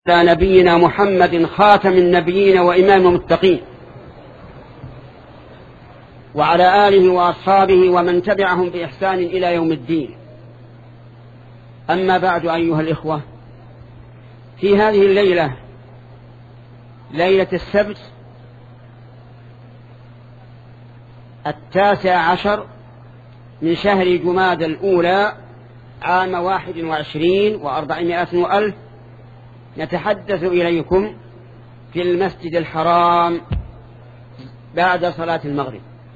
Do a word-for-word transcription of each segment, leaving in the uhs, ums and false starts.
على نبينا محمد خاتم النبيين وإمام المتقين وعلى آله وأصحابه ومن تبعهم بإحسان إلى يوم الدين. أما بعد، أيها الإخوة، في هذه الليلة، ليلة السبت التاسع عشر من شهر جماد الأولى عام واحد وعشرين وأربعمائة وألف، نتحدث إليكم في المسجد الحرام بعد صلاة المغرب.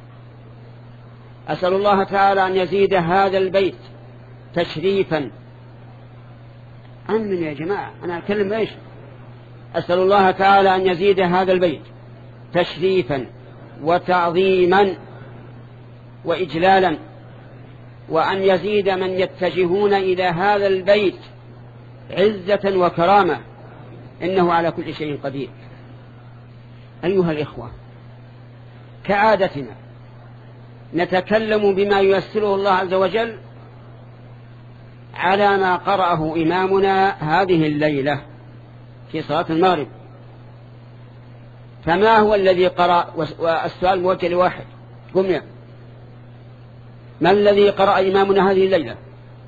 أسأل الله تعالى أن يزيد هذا البيت تشريفا. أمن يا جماعة، أنا أتكلم إيش؟ أسأل الله تعالى أن يزيد هذا البيت تشريفا وتعظيما وإجلالا، وأن يزيد من يتجهون إلى هذا البيت عزة وكرامة، إنه على كل شيء قدير. أيها الإخوة، كعادتنا نتكلم بما ييسره الله عز وجل على ما قرأه إمامنا هذه الليلة في صلاة المغرب. فما هو الذي قرأ؟ والسؤال موجه لواحد، قم، ما الذي قرأ إمامنا هذه الليلة؟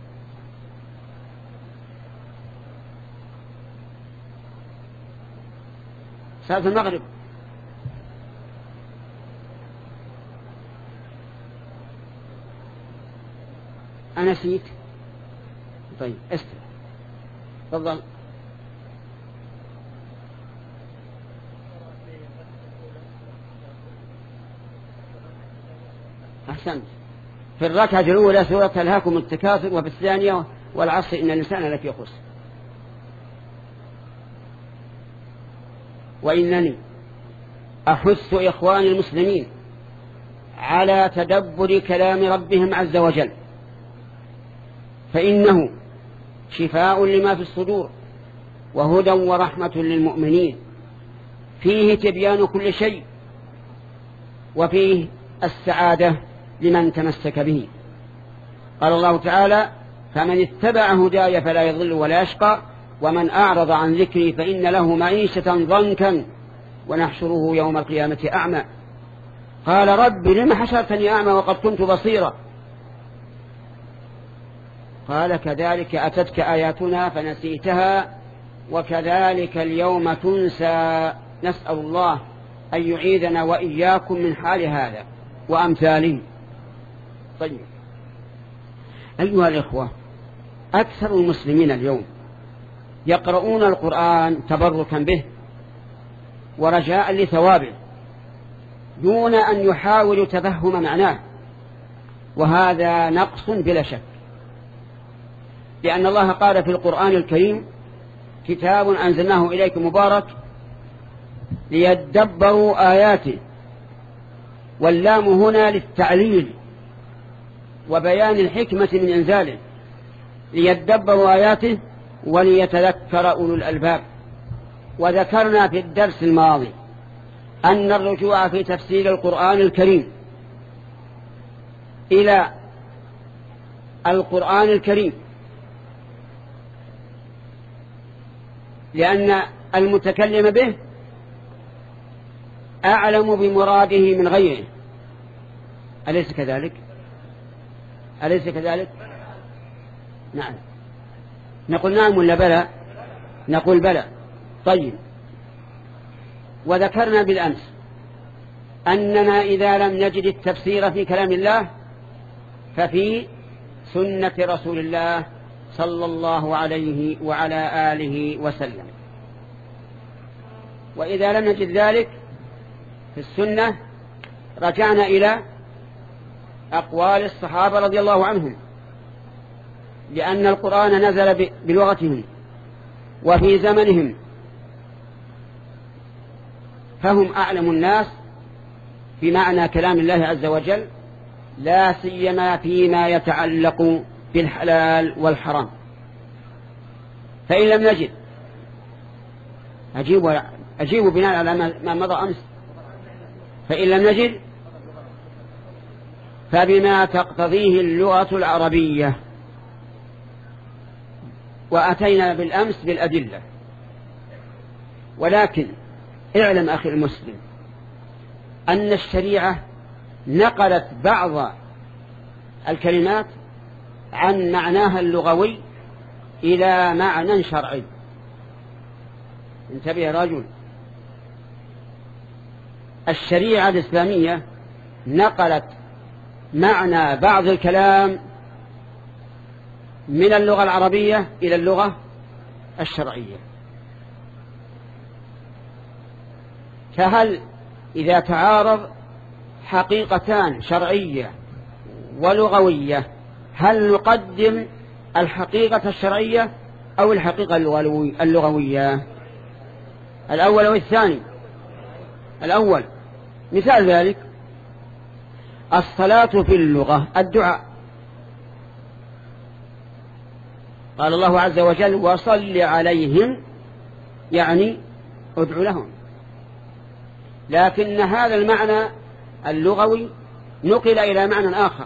صلاة المغرب. أنا نسيت. طيب استمع، تفضل. أحسنت. في الركعة الأولى سورة ألهاكم التكاثر، وفي الثانية والعصر إن الإنسان لفي خسر. وإنني أحث إخواني المسلمين على تدبر كلام ربهم عز وجل، فإنه شفاء لما في الصدور وهدى ورحمة للمؤمنين، فيه تبيان كل شيء، وفيه السعادة لمن تمسك به. قال الله تعالى: فمن اتبع هداي فلا يضل ولا يشقى، ومن أعرض عن ذكري فإن له معيشة ضنكا ونحشره يوم القيامة أعمى. قال: رب لم حشرتني أعمى وقد كنت بصيرا. قال: كذلك أتتك آياتنا فنسيتها وكذلك اليوم تنسى. نسأل الله أن يعيذنا وإياكم من حال هذا وأمثاله. طيب، أيها الإخوة، أكثر المسلمين اليوم يقرؤون القرآن تبركا به ورجاء لثوابه دون أن يحاولوا تفهم معناه، وهذا نقص بلا شك، لأن الله قال في القرآن الكريم: كتاب أنزلناه إليك مبارك ليدبروا آياته، واللام هنا للتعليل وبيان الحكمة من إنزاله، ليدبروا آياته وليتذكر أولو الألباب. وذكرنا في الدرس الماضي أن الرجوع في تفسير القرآن الكريم إلى القرآن الكريم، لأن المتكلم به أعلم بمراده من غيره. أليس كذلك؟ أليس كذلك؟ نعم. نقول نعم ولا بلى؟ نقول بلى. طيب، وذكرنا بالأمس أننا إذا لم نجد التفسير في كلام الله ففي سنة رسول الله صلى الله عليه وعلى آله وسلم، وإذا لم نجد ذلك في السنة رجعنا إلى أقوال الصحابة رضي الله عنهم، لأن القرآن نزل بلغتهم وفي زمنهم، فهم أعلم الناس بمعنى كلام الله عز وجل، لا سيما فيما يتعلق بالحلال والحرام. فإن لم نجد، أجيب أجيب بناء على ما مضى أمس، فإن لم نجد فبما تقتضيه اللغة العربية، وأتينا بالأمس بالأدلة. ولكن اعلم أخي المسلم أن الشريعة نقلت بعض الكلمات عن معناها اللغوي إلى معنى شرعي. انتبه يا رجل، الشريعة الإسلامية نقلت معنى بعض الكلام من اللغة العربية إلى اللغة الشرعية. فهل إذا تعارض حقيقتان شرعية ولغوية هل نقدم الحقيقة الشرعية أو الحقيقة اللغوية؟ الأول أو الثاني؟ الأول. مثال ذلك الصلاة في اللغة الدعاء. قال الله عز وجل وصل عليهم، يعني ادع لهم. لكن هذا المعنى اللغوي نقل إلى معنى آخر.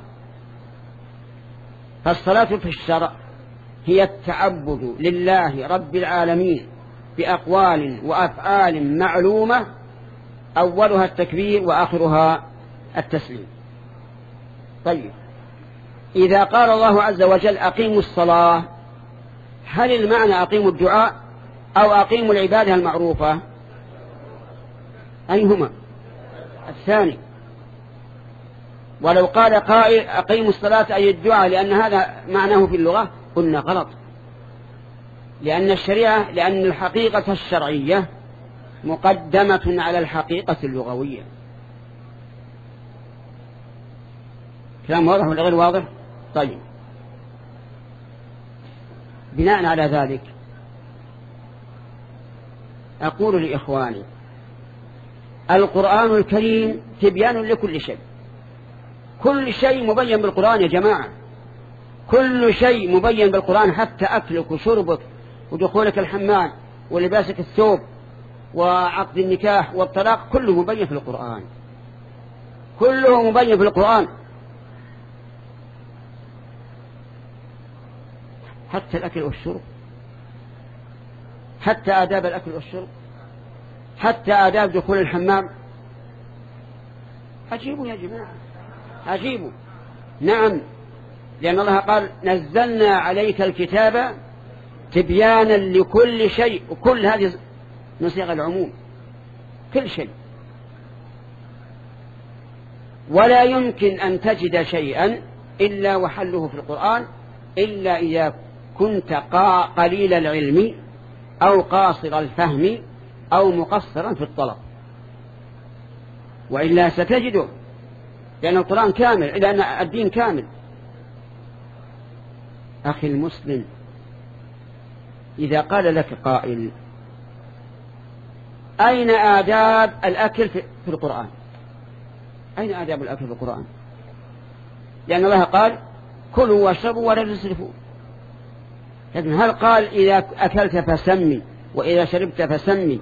فالصلاة في الشرع هي التعبد لله رب العالمين بأقوال وأفعال معلومة أولها التكبير وآخرها التسليم. طيب، إذا قال الله عز وجل أقيموا الصلاة، هل المعنى أقيموا الدعاء أو أقيموا العبادة المعروفة؟ أيهما؟ الثاني. ولو قال قائل أقيموا الصلاة أي الدعاء لأن هذا معناه في اللغة، قلنا غلط، لأن الشريعة لأن الحقيقة الشرعية مقدمة على الحقيقة اللغوية. كلام واضح ولا غير واضح؟ طيب، بناء على ذلك أقول لإخواني القرآن الكريم تبيان لكل شيء. كل شيء مبين بالقرآن يا جماعة، كل شيء مبين بالقرآن، حتى أكلك وشربك ودخولك الحمام ولباسك الثوب وعقد النكاح والطلاق كله مبين في القرآن، كله مبين في القرآن. حتى الأكل والشرب، حتى آداب الأكل والشرب، حتى آداب دخول الحمام. عجيبوا يا جماعة، عجيبوا. نعم، لأن الله قال نزلنا عليك الكتاب تبيانا لكل شيء، وكل هذه نصيغة العموم، كل شيء. ولا يمكن أن تجد شيئا إلا وحله في القرآن إلا إذا كنت قليل العلم أو قاصر الفهم أو مقصرا في الطلب، وإلا ستجده، لأن القرآن كامل، لأن الدين كامل. أخي المسلم، إذا قال لك قائل أين آداب الأكل في القرآن؟ أين آداب الأكل في القرآن؟ لأن الله قال كلوا واشربوا ولا تسرفوا. لكن هل قال إذا أكلت فسمي وإذا شربت فسمي؟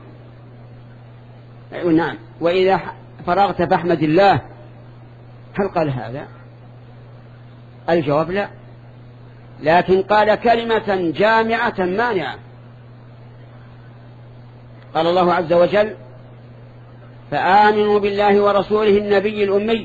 نعم. وإذا فرغت فاحمد الله، هل قال هذا؟ الجواب لا، لكن قال كلمة جامعة مانعة. قال الله عز وجل فآمنوا بالله ورسوله النبي الأمي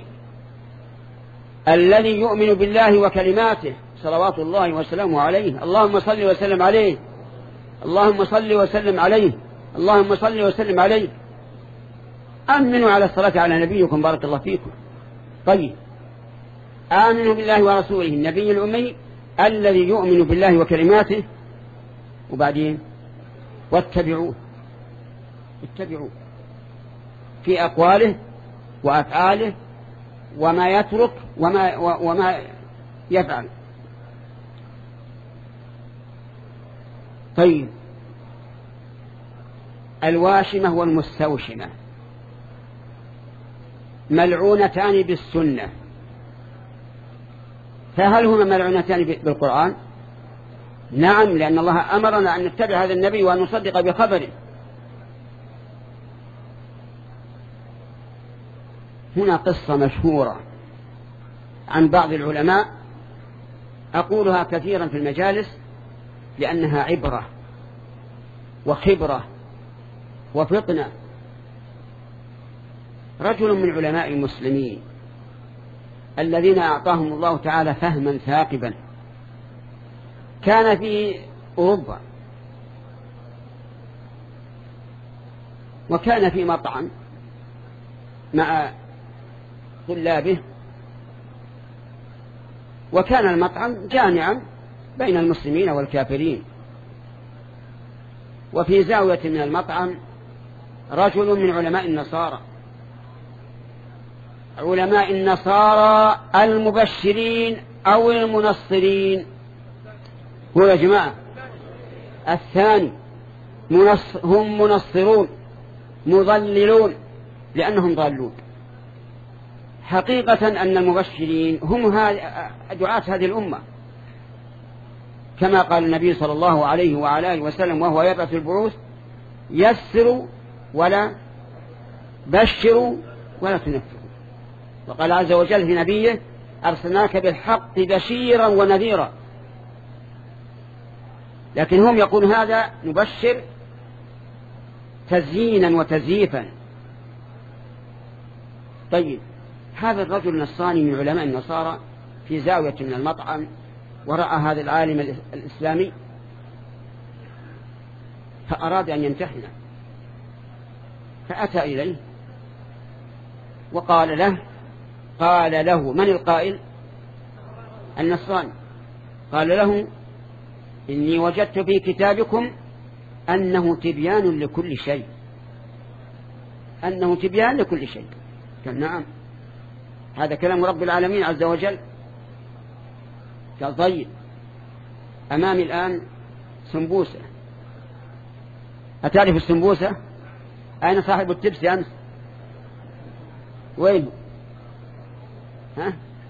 الذي يؤمن بالله وكلماته صلوات الله وسلامه عليه، اللهم صل وسلم عليه، اللهم صل وسلم عليه، اللهم صل وسلم عليه. آمنوا على الصلاة على نبيكم بارك الله فيكم. طيب، آمنوا بالله ورسوله النبي الأمي الذي يؤمن بالله وكلماته، وبعدين واتبعوه، اتبعوه في أقواله وأفعاله وما يترك وما, وما يفعل. طيب، الواشمة والمستوشمة ملعونتان بالسنة، فهل هما ملعونتان بالقرآن؟ نعم، لأن الله أمرنا أن نتبع هذا النبي وأن نصدق بخبره. هنا قصة مشهورة عن بعض العلماء أقولها كثيرا في المجالس لأنها عبرة وخبرة وفطنة. رجل من علماء المسلمين الذين أعطاهم الله تعالى فهما ثاقبا كان في أوروبا، وكان في مطعم مع طلابه، وكان المطعم جامعا بين المسلمين والكافرين. وفي زاوية من المطعم رجل من علماء النصارى، علماء النصارى المبشرين أو المنصرين. هو يا جماعة الثاني هم منصرون مضللون لأنهم ضالون. حقيقة أن المبشرين هم دعاة هذه الأمة، كما قال النبي صلى الله عليه وعلى آله وسلم وهو يبعث البعوث: يسروا ولا بشروا ولا تنفروا. وقال عز وجل في نبيه: أرسلناك بالحق بشيرا ونذيرا. لكن هم يقولون هذا نبشر تزيينا وتزييفا. طيب، هذا الرجل النصراني من علماء النصارى في زاوية من المطعم، ورأى هذا العالم الإسلامي فأراد أن يمتحنه، فأتى إليه وقال له قال له من القائل؟ النصراني. قال له: إني وجدت في كتابكم أنه تبيان لكل شيء، أنه تبيان لكل شيء. قال: نعم، هذا كلام رب العالمين عز وجل. قال: طيب، أمامي الآن سمبوسة، أتعرف السمبوسة؟ أين صاحب التبس أمس؟ وين؟ ها؟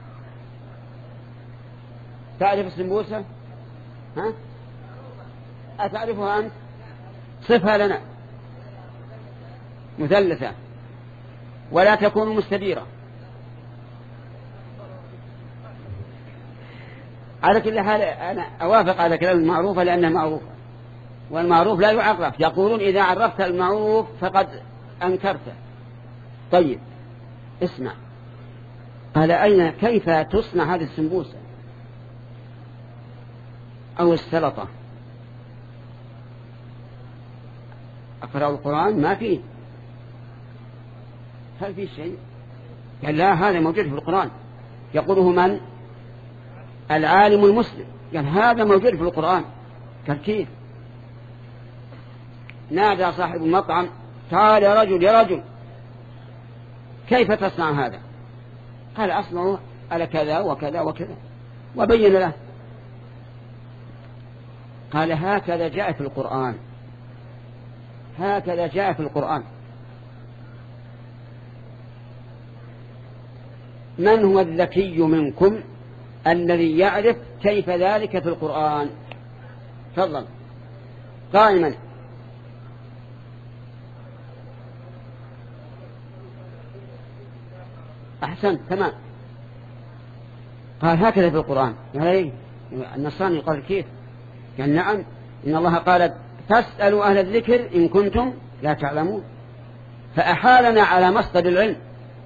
تعرف السمبوسة؟ ها؟ أتعرفها أنت؟ صفها لنا. مثلثة ولا تكون مستديرة. على كل حال أنا أوافق على كلام المعروفة لأنها معروفة، والمعروف لا يعرف. يقولون إذا عرفت المعروف فقد أنكرته. طيب اسمع، قال: أين كيف تصنع هذه السمبوسة أو السلطة؟ أقرأ القرآن ما فيه. هل فيه شيء؟ قال: لا، هذا موجود في القرآن. يقوله من؟ العالم المسلم. قال: هذا موجود في القرآن. قال: كيف؟ نادى صاحب المطعم: تعال يا رجل يا رجل، كيف تصنع هذا؟ قال: أصنعه على كذا وكذا وكذا، وبين له. قال: هكذا جاء في القرآن، هكذا جاء في القرآن. من هو الذكي منكم الذي يعرف كيف ذلك في القرآن؟ تفضل قائما. أحسن، تمام. قال: هكذا في القرآن. قال: إيه؟ النصراني قال: كيف؟ قال: نعم، إن الله قال: فاسألوا أهل الذكر إن كنتم لا تعلمون. فأحالنا على مصدر العلم،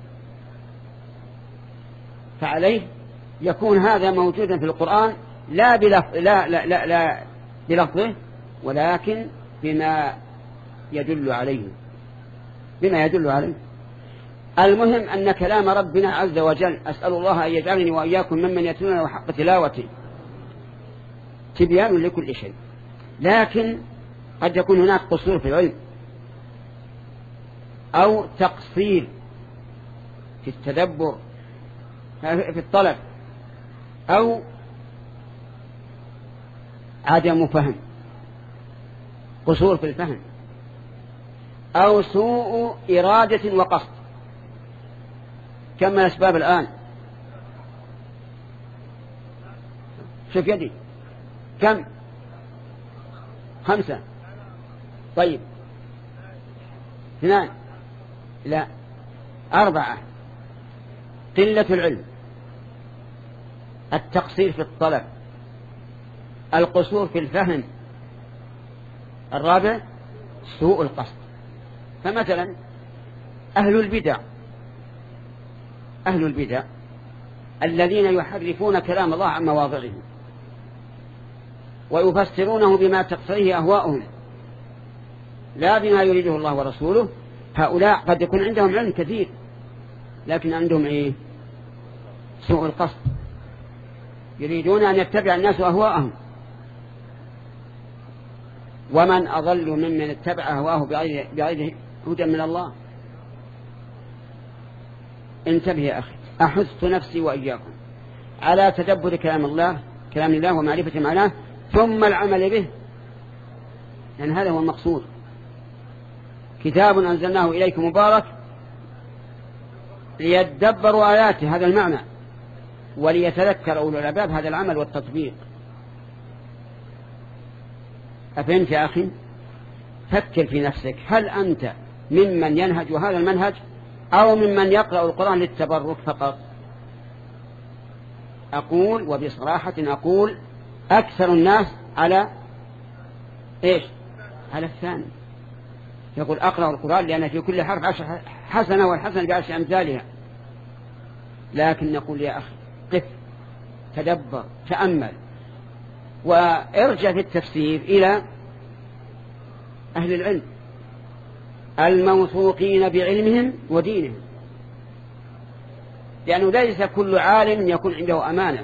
فعليه يكون هذا موجودا في القرآن لا بلفظ لا لا لا, لا بلفظه، ولكن بما يدل عليه، بما يدل عليه. المهم أن كلام ربنا عز وجل، أسأل الله أن يجعلني وإياكم ممن يتلونه حق تلاوته، تبيان لكل شيء. لكن قد يكون هناك قصور في العلم أو تقصير في التدبر في الطلب، أو عدم فهم، قصور في الفهم، أو سوء إرادة وقصد. كم من الأسباب الآن؟ شوف يدي، كم؟ خمسة. طيب اثنان، لا أربعة. قلة العلم، التقصير في الطلب، القصور في الفهم. الرابع سوء القصد. فمثلا أهل البدع أهل البدع الذين يحرفون كلام الله عن مواضعه ويفسرونه بما تقتضيه أهواؤهم لا بما يريده الله ورسوله، هؤلاء قد يكون عندهم علم كثير لكن عندهم إيه؟ سوء القصد، يريدون أن يتبع الناس أهواءهم. ومن أضل ممن اتبع أهواه بغير هدى من الله. انتبه يا أخي، أحث نفسي وإياكم على تدبر كلام الله كلام الله ومعرفة معناه ثم العمل به، لأن هذا هو المقصود. كتاب أنزلناه إليكم مبارك ليدبروا آياته، هذا المعنى، وليتذكر أولو الألباب، هذا العمل والتطبيق. أفهمت يا أخي؟ فكر في نفسك، هل أنت ممن ينهج هذا المنهج أو ممن يقرأ القرآن للتبرك فقط؟ أقول وبصراحة أقول أكثر الناس على إيش؟ على الثاني. يقول أقرأ القرآن لأن في كل حرف عشر حسنة والحسنة بعشر أمثالها. لكن نقول يا أخي قف، تدبر، تأمل، وارجع في التفسير إلى أهل العلم الموثوقين بعلمهم ودينهم، لأنه ليس كل عالم يكون عنده أمانة،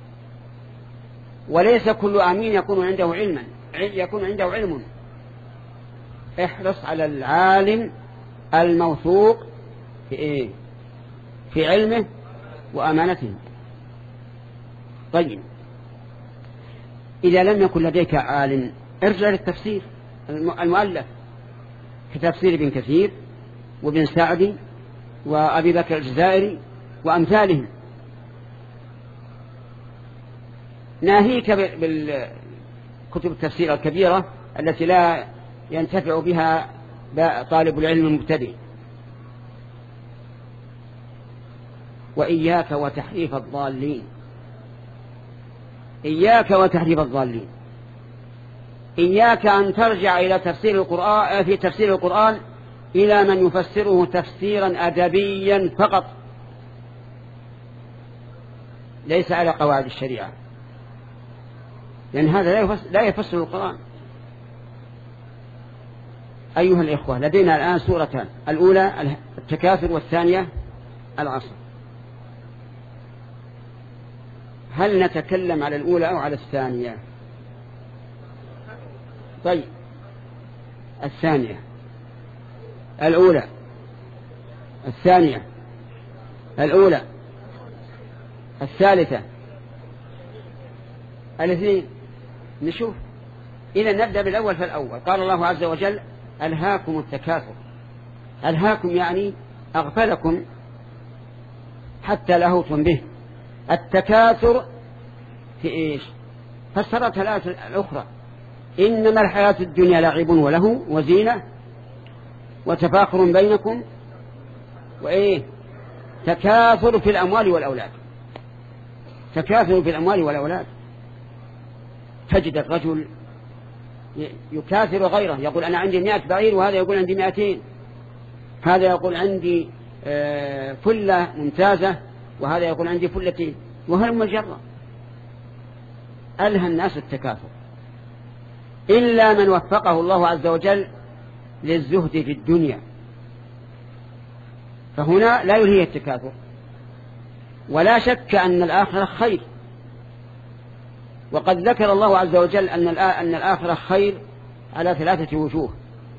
وليس كل أمين يكون عنده علما يكون عنده علم. احرص على العالم الموثوق في إيه؟ في علمه وأمانته. طيب، إذا لم يكن لديك عالم ارجع للتفسير المؤلف كتفسير ابن كثير وابن سعدي وأبي بكر الجزائري وأمثالهم. ناهيك بالكتب التفسير الكبيرة التي لا ينتفع بها طالب العلم المبتدئ. وإياك وتحريف الضالين، إياك وتحريف الضالين. إياك أن ترجع إلى تفسير القرآن في تفسير القرآن إلى من يفسره تفسيرا أدبيا فقط، ليس على قواعد الشريعة، لأن هذا لا يفسر القرآن. أيها الإخوة، لدينا الآن سورتان، الأولى التكاثر والثانية العصر. هل نتكلم على الأولى أو على الثانية؟ طيب، الثانية، الأولى، الثانية، الأولى، الثالثة، الاثنين. نشوف. إذا نبدأ بالأول فالأول. قال الله عز وجل: ألهاكم التكاثر. ألهاكم يعني أغفلكم حتى لهوتم به. التكاثر في إيش؟ فسرتها الآية الأخرى: إنما الحياة الدنيا لعب وله وزينة وتفاخر بينكم وإيه؟ تكاثر في الأموال والأولاد. تكاثر في الأموال والأولاد. تجد الرجل يكاثر غيره، يقول أنا عندي مئة بعير وهذا يقول عندي مئتين، هذا يقول عندي فلة ممتازة وهذا يقول عندي فلتين، وهم مجرة. ألهى الناس التكاثر إلا من وفقه الله عز وجل للزهد في الدنيا، فهنا لا يلهي التكاثر. ولا شك أن الآخرة خير، وقد ذكر الله عز وجل أن أن الآخرة خير على ثلاثة وجوه.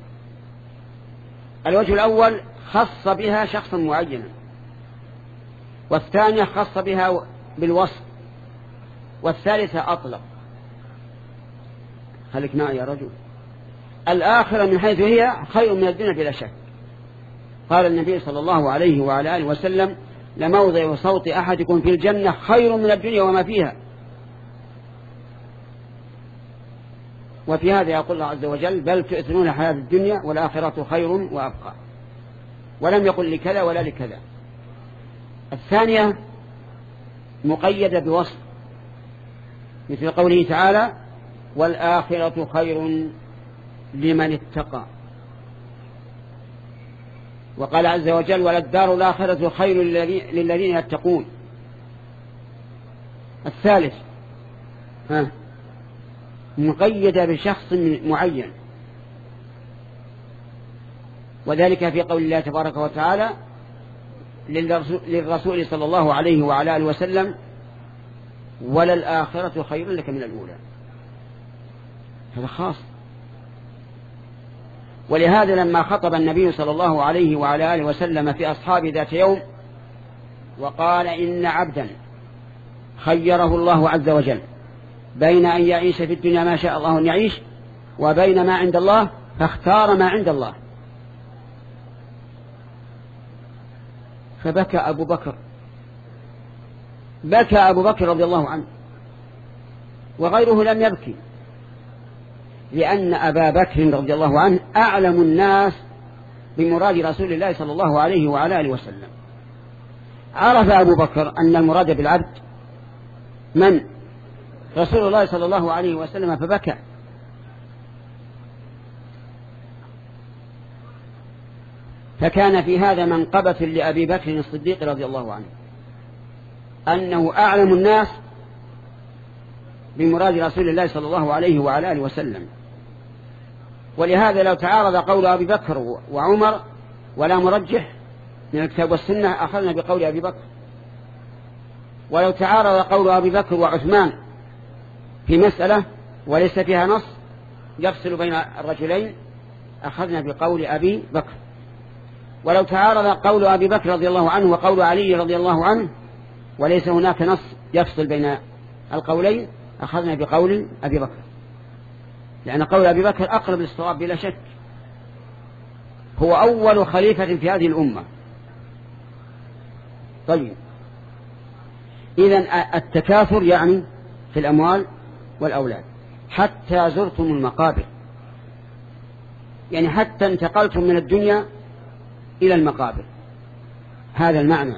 الوجه الأول خص بها شخصا معينا، والثانية خص بها بالوصف، والثالثة أطلق. خليك معي يا رجل. الآخرة من حيث هي خير من الدنيا بلا شك. قال النبي صلى الله عليه وعلى آله وسلم: لموضع صوت أحدكم في الجنة خير من الدنيا وما فيها. وفي هذا يقول الله عز وجل: بل تؤثرون الحياة الدنيا والآخرة خير وأبقى. ولم يقل لكذا ولا لكذا. الثانية مقيدة بوصف، مثل قوله تعالى: والآخرة خير لمن اتقى. وقال عز وجل وللدار الآخرة خير للذين يتقون. الثالث ها مقيدة بشخص معين، وذلك في قول الله تبارك وتعالى للرسول صلى الله عليه وعلى آله وسلم وللآخرة خير لك من الأولى. هذا خاص. ولهذا لما خطب النبي صلى الله عليه وعلى آله وسلم في أصحابه ذات يوم وقال إن عبدا خيره الله عز وجل بين أن يعيش في الدنيا ما شاء الله أن يعيش وبين ما عند الله فاختار ما عند الله، فبكى أبو بكر، بكى أبو بكر رضي الله عنه، وغيره لم يبكي، لأن أبا بكر رضي الله عنه أعلم الناس بمراد رسول الله صلى الله عليه وعلى آله وسلم. عرف أبو بكر أن المراد بالعبد من؟ رسول الله صلى الله عليه وسلم، فبكى. فكان في هذا منقبة لأبي بكر الصديق رضي الله عنه أنه أعلم الناس بمراد رسول الله صلى الله عليه وعلى آله وسلم. ولهذا لو تعارض قول أبي بكر وعمر ولا مرجح من الكتاب والسنة أخذنا بقول أبي بكر، ولو تعارض قول أبي بكر وعثمان في مسألة وليس فيها نص يفصل بين الرجلين أخذنا بقول أبي بكر، ولو تعارض قول أبي بكر رضي الله عنه وقول علي رضي الله عنه وليس هناك نص يفصل بين القولين أخذنا بقول أبي بكر، لأن قول أبي بكر أقرب للصواب بلا شك، هو أول خليفة في هذه الأمة. طيب، إذن التكاثر يعني في الأموال والأولاد، حتى زرتم المقابر، يعني حتى انتقلتم من الدنيا إلى المقابر، هذا المعنى.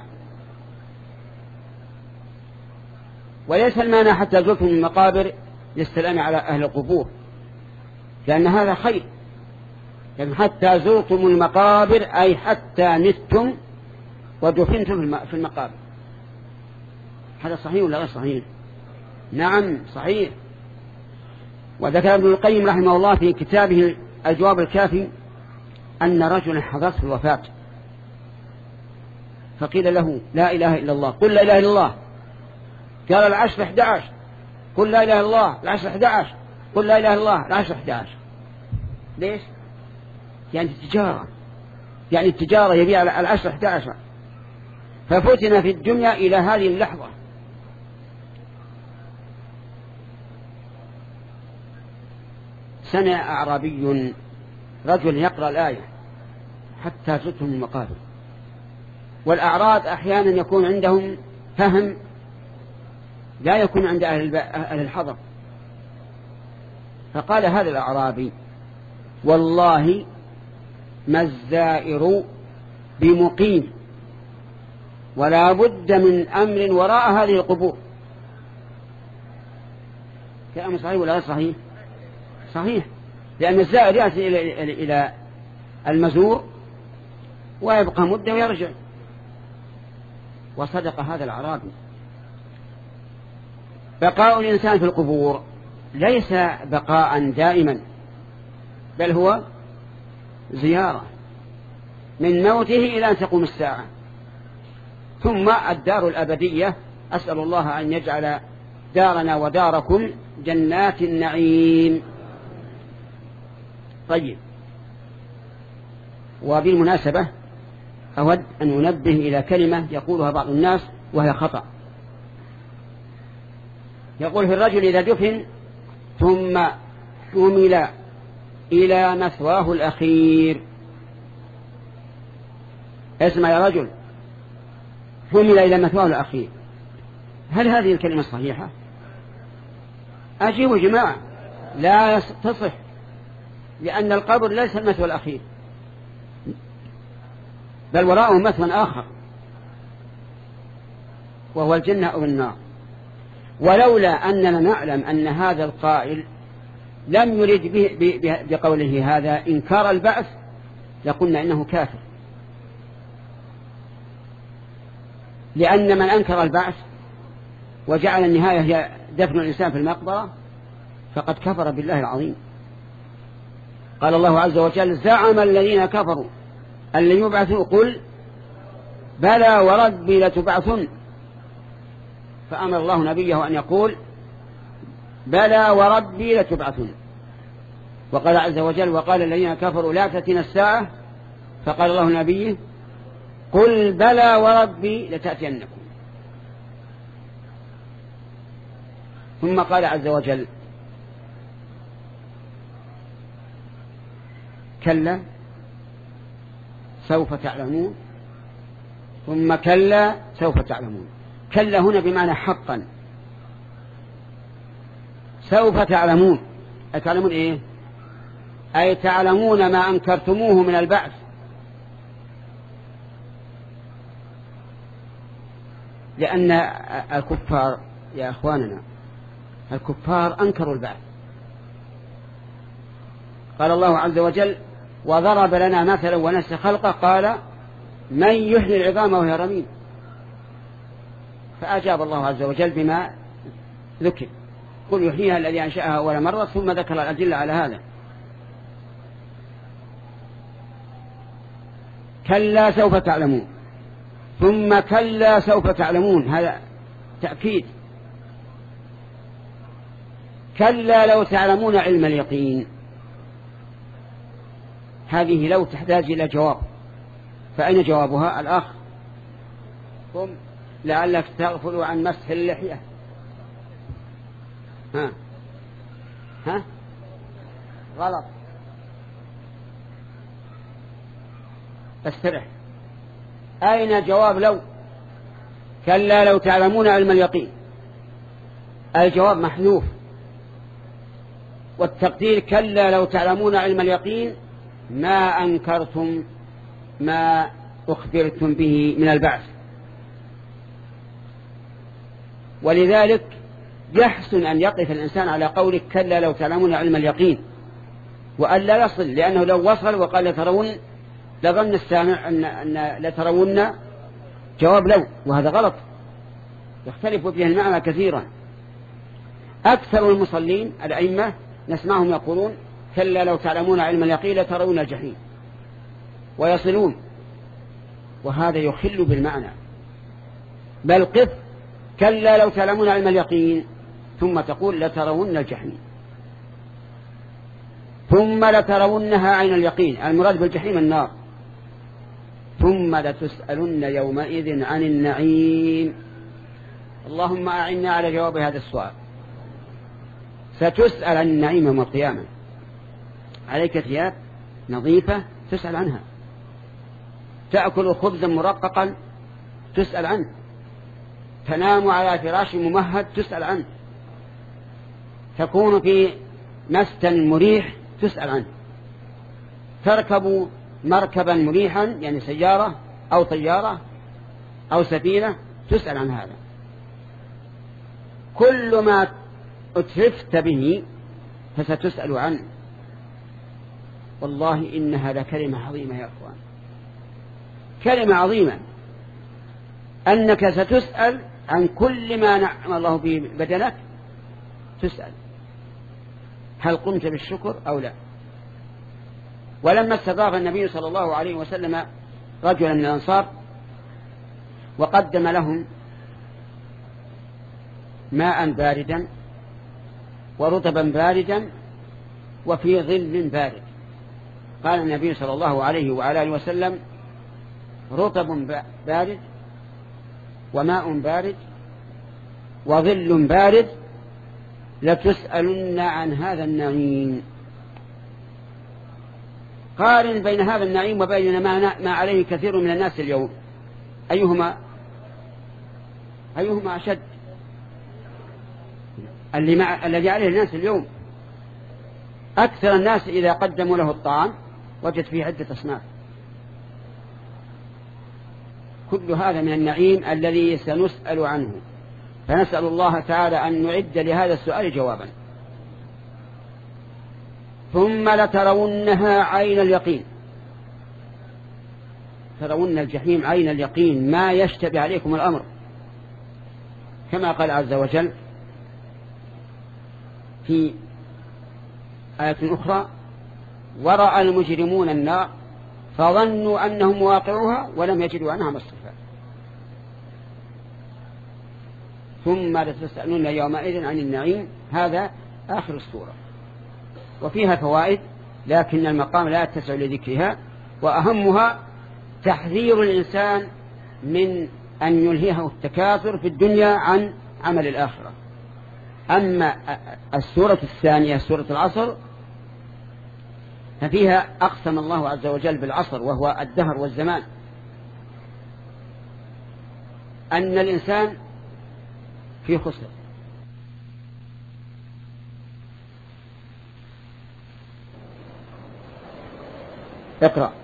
وليس المعنى حتى زرتم المقابر للسلام على أهل القبور، لأن هذا خير، يعني حتى زرتم المقابر أي حتى متم ودفنتم في المقابر. هذا صحيح ولا غير صحيح؟ نعم صحيح. وذكر ابن القيم رحمه الله في كتابه الجواب الكافي أن رجلا حضرته الوفاة فقيل له لا إله إلا الله، قل لا إله إلا الله، قال العشر أحد عشر، قل لا إله إلا الله العشر أحد عشر، قل لا إله إلا الله العشر أحد عشر. ليش؟ يعني التجارة، يعني التجارة يبيع العشر أحد عشر. ففتنا في الدنيا إلى هذه اللحظة. سمع أعرابي رجل يقرأ الآية حتى زرتم المقابر. والأعراب أحيانا يكون عندهم فهم لا يكون عند أهل الحضر. فقال هذا الأعرابي والله ما الزائر بمقيم ولا بد من أمر وراء هذه القبور. كلام صحيح ولا غير صحيح؟ صحيح، لأن الزائر يأتي إلى, إلى المزور ويبقى مدة ويرجع. وصدق هذا الأعرابي. بقاء الإنسان في القبور ليس بقاء دائما، بل هو زيارة من موته إلى أن تقوم الساعة، ثم الدار الأبدية. أسأل الله أن يجعل دارنا وداركم جنات النعيم. طيب، وبالمناسبة أود أن أنبه إلى كلمة يقولها بعض الناس وهي خطأ. يقول في الرجل إذا دفن ثم حمل إلى مثواه الأخير. اسمع يا رجل، حمل إلى مثواه الأخير، هل هذه الكلمة صحيحة؟ أجيبوا جماعة، لا تصح، لأن القبر ليس المثوى الأخير، بل وراءه مثوى آخر وهو الجنة أو النار. ولولا أننا نعلم أن هذا القائل لم يريد به بقوله هذا إنكار البعث لقلنا إنه كافر، لأن من أنكر البعث وجعل النهاية هي دفن الإنسان في المقبرة فقد كفر بالله العظيم. قال الله عز وجل: زعم الذين كفروا أن لن يبعثوا، قل بلى وربي لتبعثن. فأمر الله نبيه أن يقول: بلى وربي لتبعثن. وقال عز وجل: وقال الذين كفروا لا تأتينا الساعة، فقال الله نبيه: قل بلى وربي لتأتينكم. ثم قال عز وجل: كلا سوف تعلمون ثم كلا سوف تعلمون. كلا هنا بمعنى حقا. سوف تعلمون، أتعلمون إيه؟ أي تعلمون ما أنكرتموه من البعث. لأن الكفار يا أخواننا الكفار أنكروا البعث. قال الله عز وجل: وضرب لنا مثلا ونسي خلقه قال من يحيي العظام وهي رميم. فأجاب الله عز وجل بما ذكر: قل يحييها الذي أنشأها أول مرة، ثم ذكر الأدلة على هذا. كلا سوف تعلمون ثم كلا سوف تعلمون، هذا تأكيد. كلا لو تعلمون علم اليقين، هذه لو تحتاج إلى جواب، فأين جوابها؟ الآخ قم لعلك تغفل عن مسح اللحية. ها ها غلط، استرح. أين جواب لو؟ كلا لو تعلمون علم اليقين، الجواب محذوف، والتقدير كلا لو تعلمون علم اليقين ما أنكرتم ما أخبرتم به من البعث. ولذلك يحسن أن يقف الإنسان على قولك كلا لو تعلمون علم اليقين، وأن لا يصل، لأنه لو وصل وقال لترون لظن السامع أن, أن لترون جواب لو، وهذا غلط، يختلف فيه المعنى كثيرا. أكثر المصلين الأئمة نسمعهم يقولون كلا لو تعلمون علم اليقين لترون الجحيم، ويصلون، وهذا يخل بالمعنى. بل قف كلا لو تعلمون علم اليقين ثم تقول لترون الجحيم، ثم لترونها عين اليقين، المراد بالجحيم النار، ثم لتسألن يومئذ عن النعيم. اللهم أعنا على جواب هذا السؤال. ستسأل عن النعيم يوم القيامة، عليك ثياب نظيفة تسأل عنها، تأكل خبزا مرققا تسأل عنه، تنام على فراش ممهد تسأل عنه، تكون في مسكن مريح تسأل عنه، تركب مركبا مريحا يعني سيارة أو طيارة أو سفينة تسأل عن هذا. كل ما أترفت به فستسأل عنه. والله إنها لكلمة عظيمة يا أخوان، كلمة عظيمة، أنك ستسأل عن كل ما نعم الله به بدنك. تسأل هل قمت بالشكر أو لا. ولما استضاف النبي صلى الله عليه وسلم رجلا من الأنصار وقدم لهم ماء باردا ورطبا باردا وفي ظل بارد، قال النبي صلى الله عليه وعلى آله وسلم: رطب بارد وماء بارد وظل بارد لتسألن عن هذا النعيم. قارن بين هذا النعيم وبين ما عليه كثير من الناس اليوم، أيهما أيهما أشد؟ اللي مع الذي عليه الناس اليوم. أكثر الناس إذا قدموا له الطعام وجد فيه عدة أصناف. كل هذا من النعيم الذي سنسأل عنه، فنسأل الله تعالى أن نعد لهذا السؤال جوابا. ثم لترونها عين اليقين، ترون الجحيم عين اليقين ما يشتبه عليكم الأمر، كما قال عز وجل في آية أخرى ورأى المجرمون النار فظنوا أنهم واقعوها ولم يجدوا عنها مصرفا ثم لتسألون يومئذ عن النعيم. هذا آخر السورة، وفيها فوائد لكن المقام لا يتسع لذكرها، وأهمها تحذير الإنسان من أن يلهيه التكاثر في الدنيا عن عمل الآخرة. أما السورة الثانية سورة العصر ففيها أقسم الله عز وجل بالعصر وهو الدهر والزمان، أن الإنسان في خسر. اقرأ.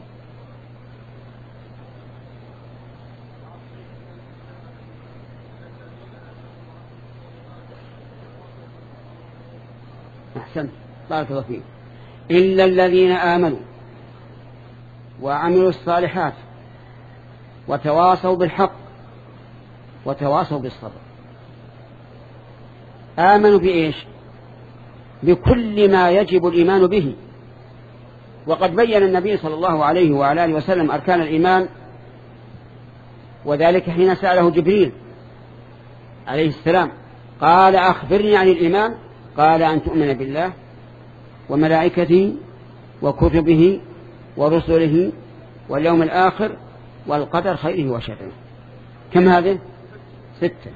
أحسنت، بارك الله فيك. إلا الذين آمنوا وعملوا الصالحات وتواصوا بالحق وتواصوا بالصبر. آمنوا بإيش؟ بكل ما يجب الإيمان به، وقد بين النبي صلى الله عليه وعلى آله وسلم أركان الإيمان، وذلك حين سأله جبريل عليه السلام قال أخبرني عن الإيمان، قال أن تؤمن بالله وملائكته وكتبه ورسله واليوم الآخر والقدر خيره وشره. كم هذه؟ ستة.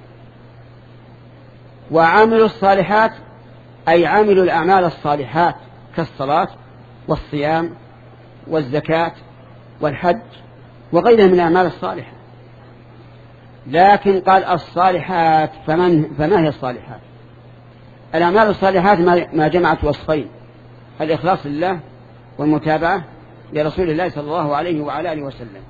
وعملوا الصالحات أي عملوا الأعمال الصالحات كالصلاة والصيام والزكاة والحج وغيرها من الأعمال الصالحة. لكن قال الصالحات، فمن فما هي الصالحات؟ الأعمال الصالحات ما جمعت وصفين: الإخلاص لله والمتابعة لرسول الله صلى الله عليه وعلى آله وسلم.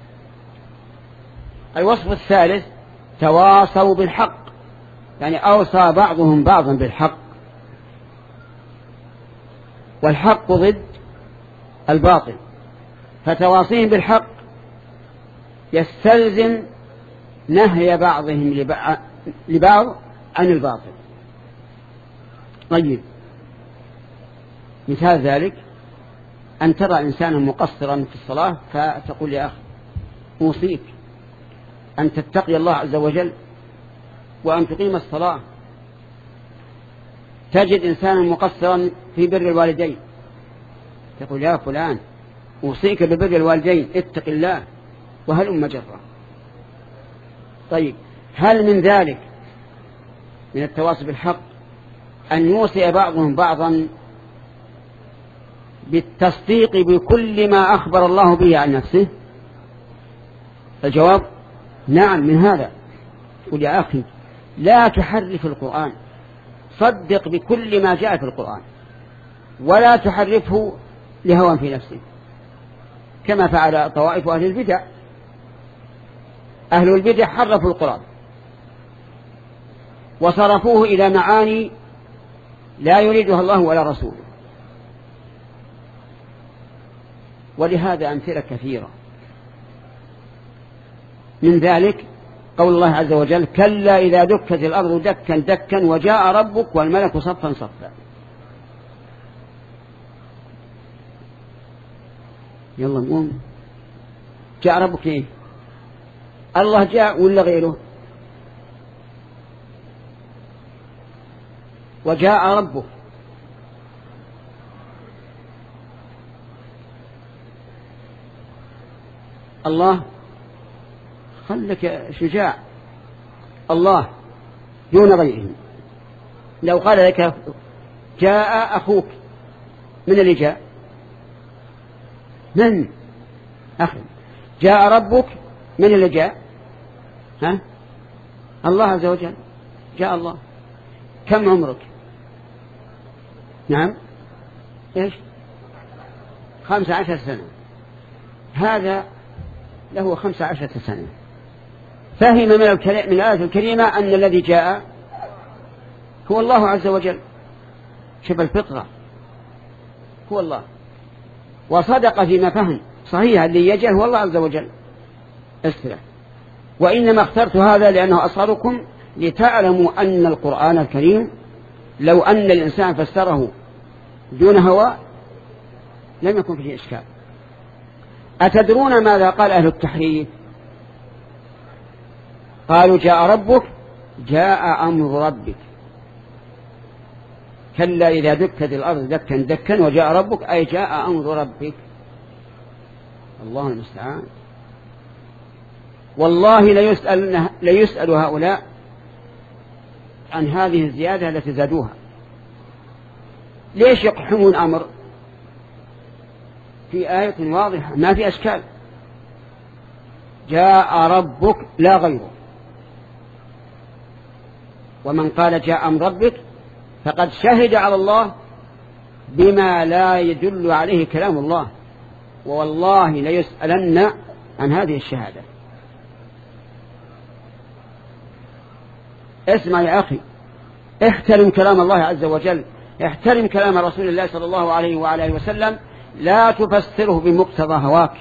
الوصف الثالث تواصوا بالحق، يعني أوصى بعضهم بعضا بالحق، والحق ضد الباطل، فتواصيهم بالحق يستلزم نهي بعضهم لبعض عن الباطل. طيب، مثال ذلك أن ترى إنسانا مقصرا في الصلاة فتقول يا أخي أوصيك أن تتقي الله عز وجل وأن تقيم الصلاة. تجد إنسانا مقصرا في بر الوالدين تقول يا فلان أوصيك ببر الوالدين، اتق الله، وهلم جرا. طيب، هل من ذلك من التواصي بالحق أن يوصي بعضهم بعضا بالتصديق بكل ما أخبر الله به عن نفسه؟ الجواب نعم من هذا. قل يا أخي لا تحرف القرآن، صدق بكل ما جاء في القرآن ولا تحرفه لهوى في نفسه، كما فعل طوائف أهل البدع. أهل البدع حرفوا القرآن وصرفوه إلى معاني لا يريدها الله ولا رسوله، ولهذا أمثلة كثيرة. من ذلك قول الله عز وجل كلا إذا دكت الأرض دكا دكا وجاء ربك والملك صفا صفا. يلا نقوم. جاء ربك إيه؟ الله جاء ولا غيره؟ وجاء ربك. الله خلك شجاع، الله دون غيره. لو قال لك جاء أخوك، من اللي جاء؟ من أخي؟ جاء ربك، من اللي جاء؟ ها؟ الله عز وجل. جاء الله. كم عمرك؟ نعم إيش؟ خمس عشر سنة. هذا له خمس عشرة سنة، فهم من من الآية الكريمة أن الذي جاء هو الله عز وجل. شوف الفطرة، هو الله. وصدق فيما فهم، صحيح اللي يجهل هو الله عز وجل استرح. وإنما اخترت هذا لأنه أصغركم لتعلموا أن القرآن الكريم لو أن الإنسان فسره دون هوى لم يكن فيه إشكال. أتدرون ماذا قال أهل التحريف؟ قالوا جاء ربك، جاء أمر ربك. كلا إذا دكت الأرض دكا دكا وجاء ربك أي جاء أمر ربك. الله المستعان. والله ليسأل, ليسأل هؤلاء عن هذه الزيادة التي زادوها. ليش يقحمون الأمر في آية واضحة ما في أشكال؟ جاء ربك لا غيره. ومن قال جاء أمر ربك فقد شهد على الله بما لا يدل عليه كلام الله، والله ليسألن عن هذه الشهادة. اسمع يا أخي، احترم كلام الله عز وجل، احترم كلام رسول الله صلى الله عليه وعلى وسلم، لا تفسره بمقتضى هواك.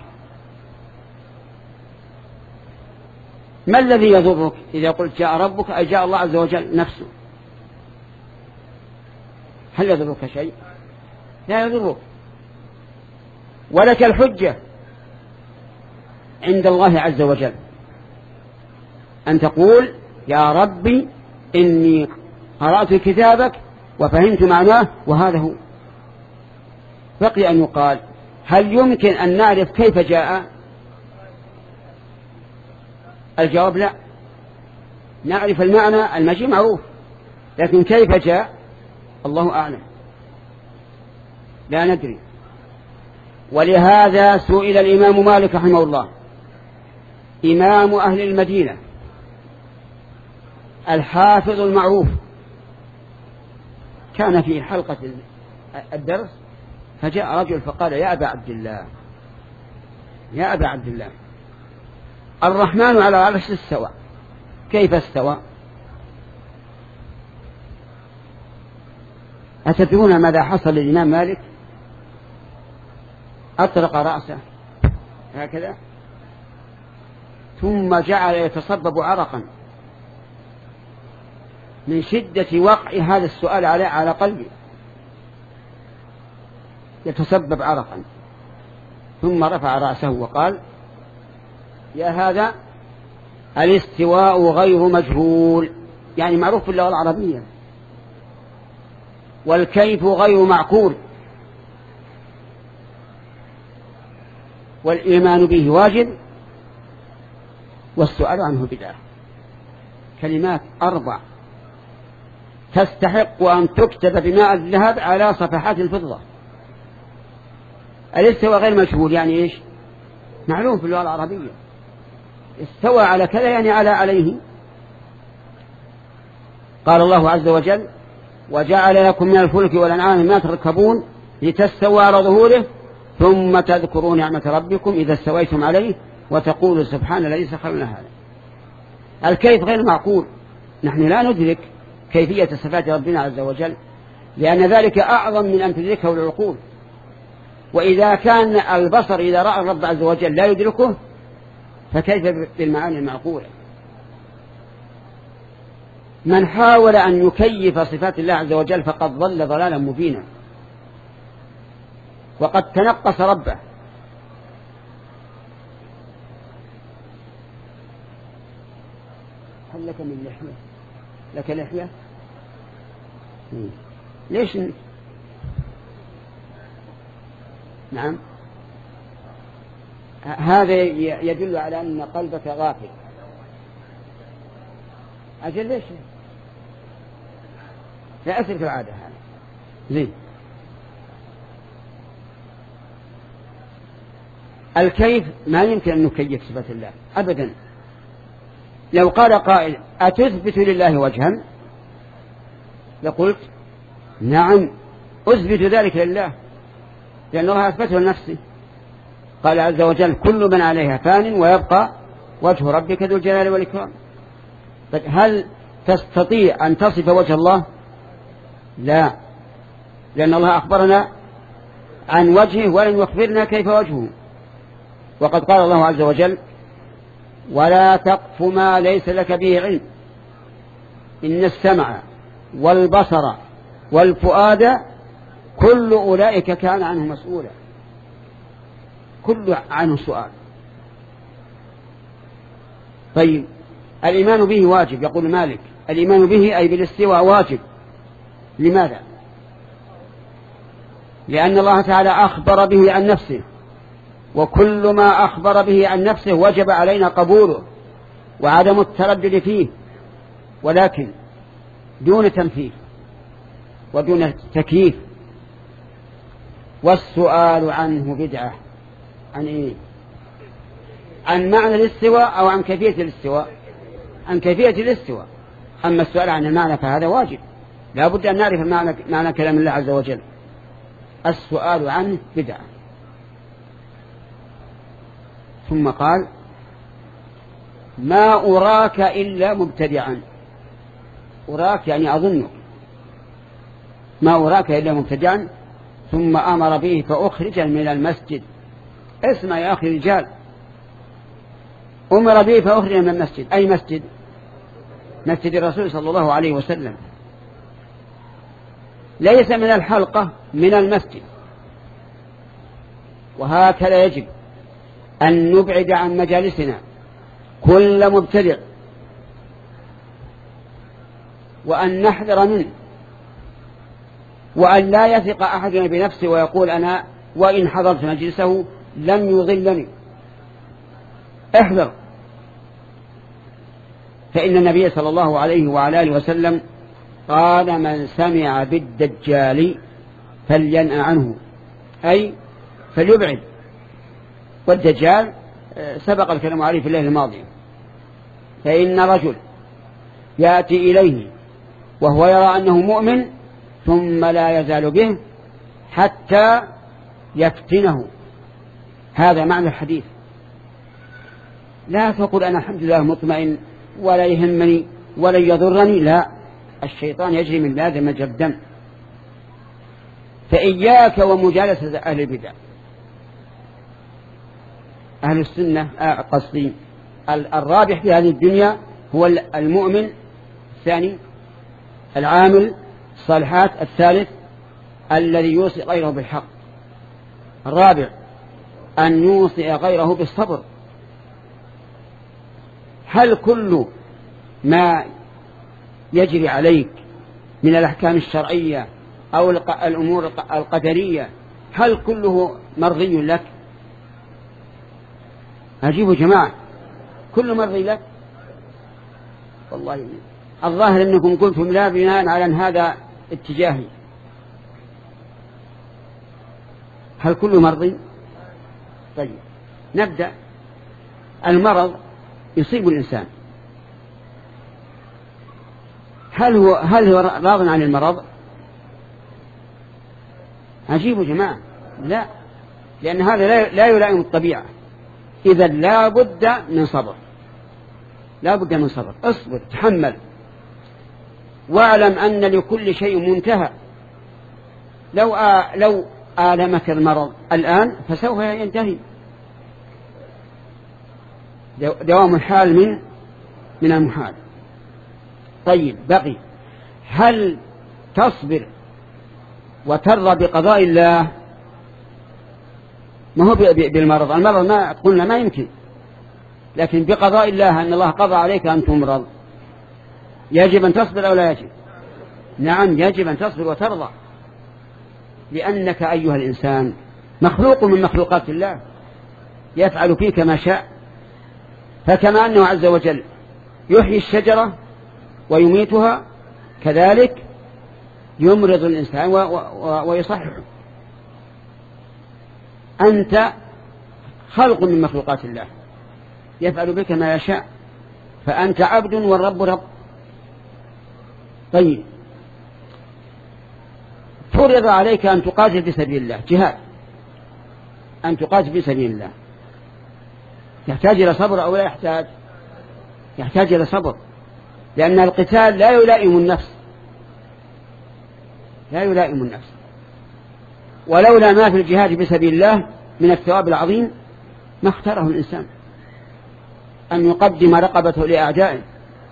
ما الذي يضرك إذا قلت جاء ربك أي جاء الله عز وجل نفسه؟ هل يضرك شيء؟ لا يضرك، ولك الحجة عند الله عز وجل أن تقول يا ربي إني قرأت كتابك وفهمت معناه وهذا هو. بقي أن يقال هل يمكن أن نعرف كيف جاء؟ الجواب لا، نعرف المعنى، المجيء معروف، لكن كيف جاء الله أعلم، لا ندري. ولهذا سئل الإمام مالك رحمه الله إمام أهل المدينة الحافظ المعروف، كان في حلقة الدرس فجاء رجل فقال يا أبا عبد الله يا أبا عبد الله الرحمن على العرش استوى، كيف استوى؟ أتدرون ماذا حصل للإمام مالك؟ أطرق رأسه هكذا ثم جعل يتصبب عرقا من شدة وقع هذا السؤال على على قلبه، يتسبب عرقا، ثم رفع رأسه وقال يا هذا الاستواء غير مجهول، يعني معروف في اللغة العربية، والكيف غير معقول، والإيمان به واجب، والسؤال عنه بدعة. كلمات أربع تستحق أن تكتب بماء الذهب على صفحات الفضة. الاستواء غير مجهول يعني إيش؟ معلوم في اللغة العربية، استوى على كذا يعني على عليه. قال الله عز وجل وجعل لكم من الفلك والأنعام ما تركبون لتستوى على ظهوره ثم تذكروا نعمة ربكم إذا استويتم عليه وتقولوا سبحان الذي سخر لنا هذا. الكيف غير معقول، نحن لا ندرك كيفية صفات ربنا عز وجل، لأن ذلك أعظم من أن تدركه العقول. وإذا كان البصر إذا رأى الرب عز وجل لا يدركه فكيف بالمعاني المعقولة؟ من حاول أن يكيف صفات الله عز وجل فقد ضل ضلالا مبينا، وقد تنقص ربه. هل لك من لحية؟ لك لحية؟ ليش؟ نعم، هذا يدل على أن قلبك غافل. أجل ليش؟ لا أثر في العادة هذا زين. الكيف ما يمكن أن نكيف صفة الله أبدا. لو قال قائل أتثبت لله وجها لقلت نعم أثبت ذلك لله، لأن الله أثبته لنفسه. قال عز وجل كل من عليها فان ويبقى وجه ربك ذو الجلال والإكرام. هل تستطيع أن تصف وجه الله؟ لا، لأن الله أخبرنا عن وجهه ولم يخبرنا كيف وجهه. وقد قال الله عز وجل: ولا تقف ما ليس لك به علم إن السمع والبصر والفؤاد كل أولئك كان عنه مسؤولا. كل عنه سؤال. طيب الإيمان به واجب، يقول مالك الإيمان به أي بالاستواء واجب. لماذا؟ لأن الله تعالى أخبر به عن نفسه، وكل ما أخبر به عن نفسه وجب علينا قبوله وعدم التردد فيه، ولكن دون تمثيل ودون تكييف. والسؤال عنه بدعة. عن إيه؟ عن معنى الاستواء أو عن كيفية الاستواء؟ عن كيفية الاستواء. أما السؤال عن المعنى فهذا واجب، لا بد أن نعرف معنى, معنى كلام الله عز وجل. السؤال عنه بدعة. ثم قال: ما أراك إلا مبتدعا. أراك يعني أظنك، ما أراك إلا مبتدعا. ثم أمر به فأخرج من المسجد. اسمع يا أخي رجال، أمر به فأخرج من المسجد. أي مسجد؟ مسجد الرسول صلى الله عليه وسلم، ليس من الحلقة، من المسجد. وهكذا يجب أن نبعد عن مجالسنا كل مبتدع، وأن نحذر منه، وأن لا يثق أحدنا بنفسه ويقول أنا وإن حضرت مجلسه لم يضلني. احذر، فإن النبي صلى الله عليه وعلى آله وسلم قال: من سمع بالدجال فلينأ عنه، أي فليبعد. والدجال سبق الكلام عليه في الليل الماضي. فإن رجل يأتي إليه وهو يرى أنه مؤمن ثم لا يزال به حتى يفتنه. هذا معنى الحديث. لا تقول أنا الحمد لله مطمئن ولا يهمني ولا يضرني، لا، الشيطان يجري من هذا مجرى الدم. فإياك ومجالسة أهل البدع. أهل السنة قصدي الرابح في هذه الدنيا هو المؤمن، الثاني العامل الصالحات، الثالث الذي يوصي غيره بالحق، الرابع أن يوصي غيره بالصبر. هل كل ما يجري عليك من الأحكام الشرعية أو الأمور القدرية هل كله مرضي لك؟ أجيبوا جماعة، كل مرضي لك؟ والله الظاهر أنكم قلتم لا بناء على أن هذا اتجاهي. هل كله مرضي؟ طيب نبدأ. المرض يصيب الإنسان، هل هو هل هو راض عن المرض؟ عجيب جماعة، لا، لأن هذا لا يلائم الطبيعة. إذا لا بد من صبر، لا بد من صبر. اصبر، تحمل، واعلم أن لكل شيء منتهى. لو آ... لو آلمك المرض الآن فسوف ينتهي. دوام الحال من من المحال. طيب بقي، هل تصبر وترضى بقضاء الله؟ ما هو بالمرض، المرض ما قلنا ما يمكن، لكن بقضاء الله أن الله قضى عليك أن تمرض يجب أن تصبر أو لا يجب؟ نعم يجب أن تصبر وترضى، لأنك أيها الإنسان مخلوق من مخلوقات الله يفعل فيك ما شاء. فكما أنه عز وجل يحيي الشجرة ويميتها كذلك يمرض الإنسان ويصحح. أنت خلق من مخلوقات الله يفعل بك ما يشاء، فأنت عبد والرب رب. طيب فرض عليك أن تقاتل في سبيل الله، جهاد، أن تقاتل في سبيل الله، يحتاج إلى صبر أو لا يحتاج؟ يحتاج إلى صبر، لأن القتال لا يلائم النفس، لا يلائم النفس. ولولا ما في الجهاد في سبيل الله من الثواب العظيم ما اختاره الإنسان أن يقدم رقبته لأعدائه.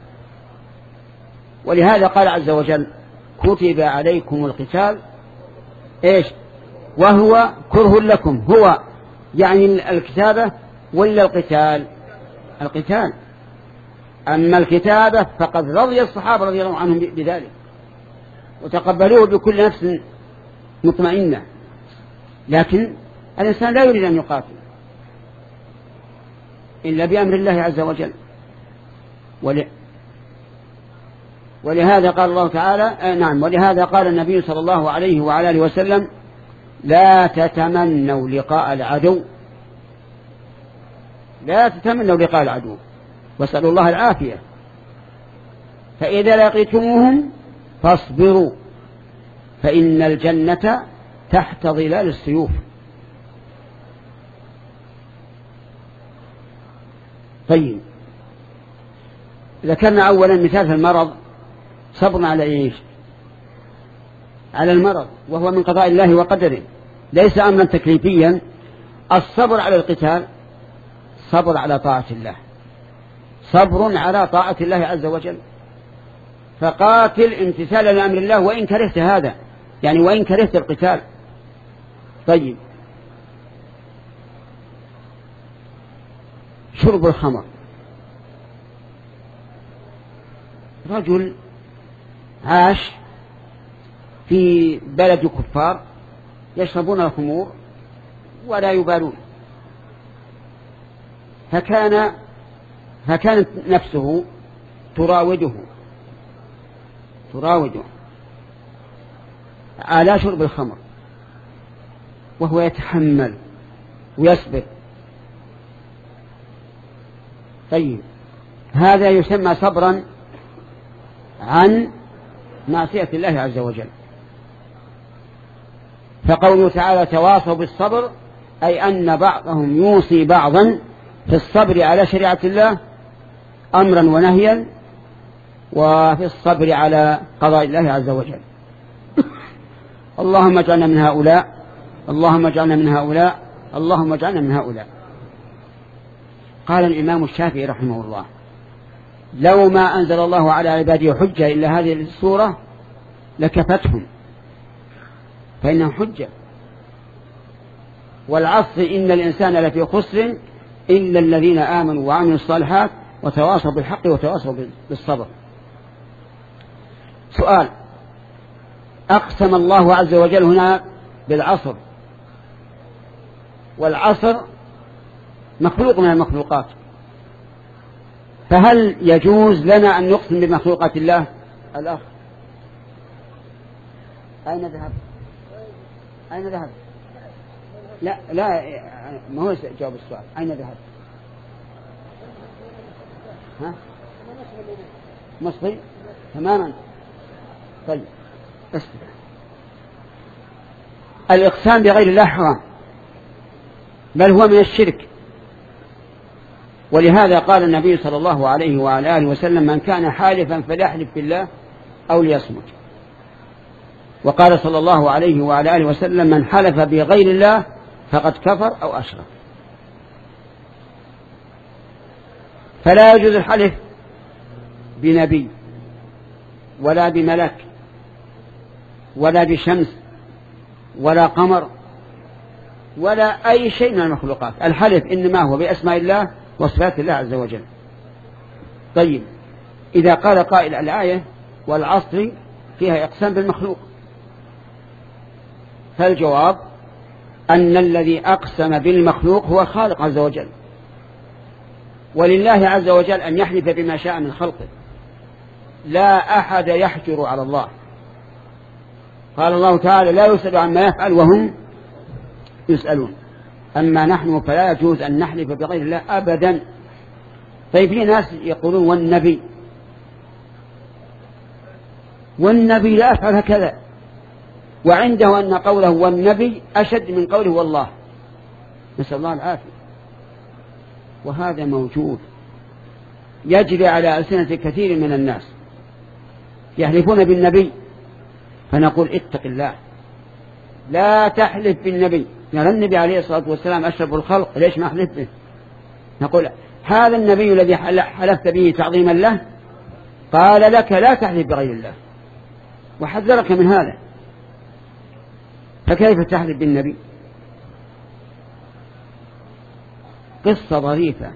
ولهذا قال عز وجل كتب عليكم القتال إيش وهو كره لكم. هو يعني الكتابة ولا القتال؟ القتال. أما الكتابة فقد رضي الصحابة رضي الله عنهم بذلك وتقبلوه بكل نفس مطمئنة، لكن الإنسان لا يريد أن يقاتل إلا بأمر الله عز وجل. ولهذا قال الله تعالى آه نعم ولهذا قال النبي صلى الله عليه وعلى آله وسلم لا تتمنوا لقاء العدو لا تتمنوا لقاء العدو واسألوا الله العافية، فإذا لقيتموهم فاصبروا فإن الجنة تحت ظلال السيوف. طيب ذكرنا أولا مثال في المرض، صبرنا على إيش؟ على المرض، وهو من قضاء الله وقدره، ليس أمرا تكليفيا. الصبر على القتال صبر على طاعة الله، صبر على طاعة الله عز وجل. فقاتل امتثالا لأمر الله وإن كرهت هذا، يعني وإن كرهت القتال. طيب شرب الخمر، رجل عاش في بلد كفار يشربون الخمور ولا يبالون، فكان فكانت نفسه تراوده تراوده على شرب الخمر وهو يتحمل ويصبر. طيب هذا يسمى صبرا عن معصية الله عز وجل. فقوله تعالى تواصوا بالصبر أي أن بعضهم يوصي بعضا في الصبر على شريعة الله أمرا ونهيا، وفي الصبر على قضاء الله عز وجل. اللهم اجعلنا من هؤلاء اللهم اجعلنا من هؤلاء اللهم اجعلنا من هؤلاء. قال الإمام الشافعي رحمه الله لو ما أنزل الله على عباده حجة إلا هذه السورة لكفتهم، فإنها حجة. والعصر إن الإنسان لفي خسر إلا الذين آمنوا وعملوا الصالحات وتواصوا بالحق وتواصوا بالصبر. سؤال، أقسم الله عز وجل هنا بالعصر، والعصر مخلوق من المخلوقات، فهل يجوز لنا أن نقسم بمخلوقات الله؟ الأخ أين ذهب؟ أين ذهب؟ لا لا ما هو جواب السؤال. أين ذهب؟ ها؟ مصري تماما. طيب اسمع، الإقسام بغير الله حرام، بل هو من الشرك. ولهذا قال النبي صلى الله عليه وعلى آله وسلم من كان حالفا فليحلف بالله أو ليصمت. وقال صلى الله عليه وعلى آله وسلم من حلف بغير الله فقد كفر أو أشرك. فلا يجوز الحلف بنبي ولا بملك ولا بشمس ولا قمر ولا أي شيء من المخلوقات. الحلف إنما هو بأسماء الله وصفات الله عز وجل. طيب إذا قال قائل الآية والعصر فيها إقسام بالمخلوق، فالجواب أن الذي أقسم بالمخلوق هو الخالق عز وجل، ولله عز وجل أن يحلف بما شاء من خلقه، لا أحد يحجر على الله. قال الله تعالى لا يسأل عما يفعل وهم يسألون. أما نحن فلا يجوز أن نحلف بغير الله أبدا. طيب في ناس يقولون والنبي والنبي لا أفعل هكذا، وعنده أن قوله والنبي أشد من قوله والله، نسأل الله العافية. وهذا موجود يجري على ألسنة كثير من الناس، يحلفون بالنبي، فنقول اتق الله لا تحلف بالنبي. يعني النبي عليه الصلاة والسلام أشرف الخلق، ليش ما أحلف به؟ نقول هذا النبي الذي حلفت به تعظيما له قال لك لا تحلف بغير الله وحذرك من هذا، فكيف تحلف بالنبي؟ قصة ظريفة.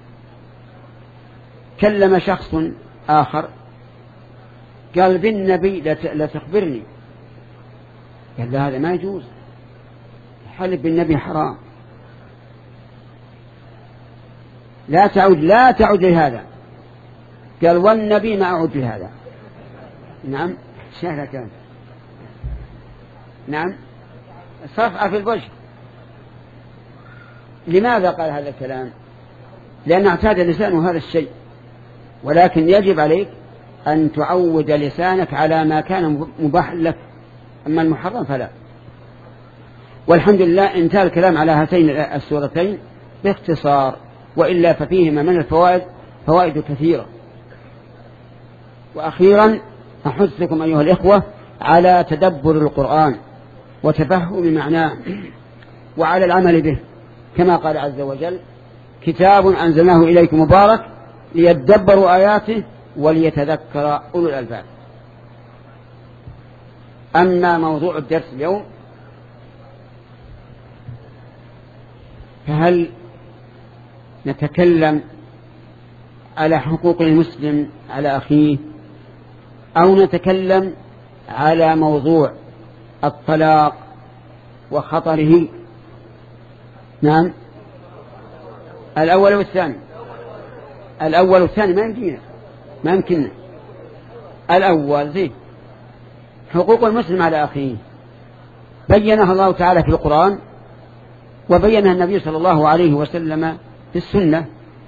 كلم شخص آخر قال بالنبي لا تخبرني، قال لا هذا ما يجوز، حلف بالنبي حرام، لا تعود لا تعود لهذا. قال والنبي ما أعود لهذا. نعم شهر كان نعم صفعة في الوجه. لماذا قال هذا الكلام؟ لأن اعتاد لسانه هذا الشيء، ولكن يجب عليك أن تعود لسانك على ما كان مباح لك، أما المحرم فلا. والحمد لله انتهى الكلام على هاتين السورتين باختصار، وإلا ففيهما من الفوائد فوائد كثيرة. وأخيرا أحثكم أيها الإخوة على تدبر القرآن وتفهم معناه وعلى العمل به، كما قال عز وجل كتاب أنزلناه إليكم مبارك ليدبروا آياته وليتذكر أولو الألباب. أما موضوع الدرس اليوم فهل نتكلم على حقوق المسلم على أخيه أو نتكلم على موضوع الطلاق وخطره؟ نعم الأول والثاني. الأول والثاني ما يمكننا ما يمكننا الأول زين. حقوق المسلم على أخيه بينها الله تعالى في القرآن وبينها النبي صلى الله عليه وسلم في السنة.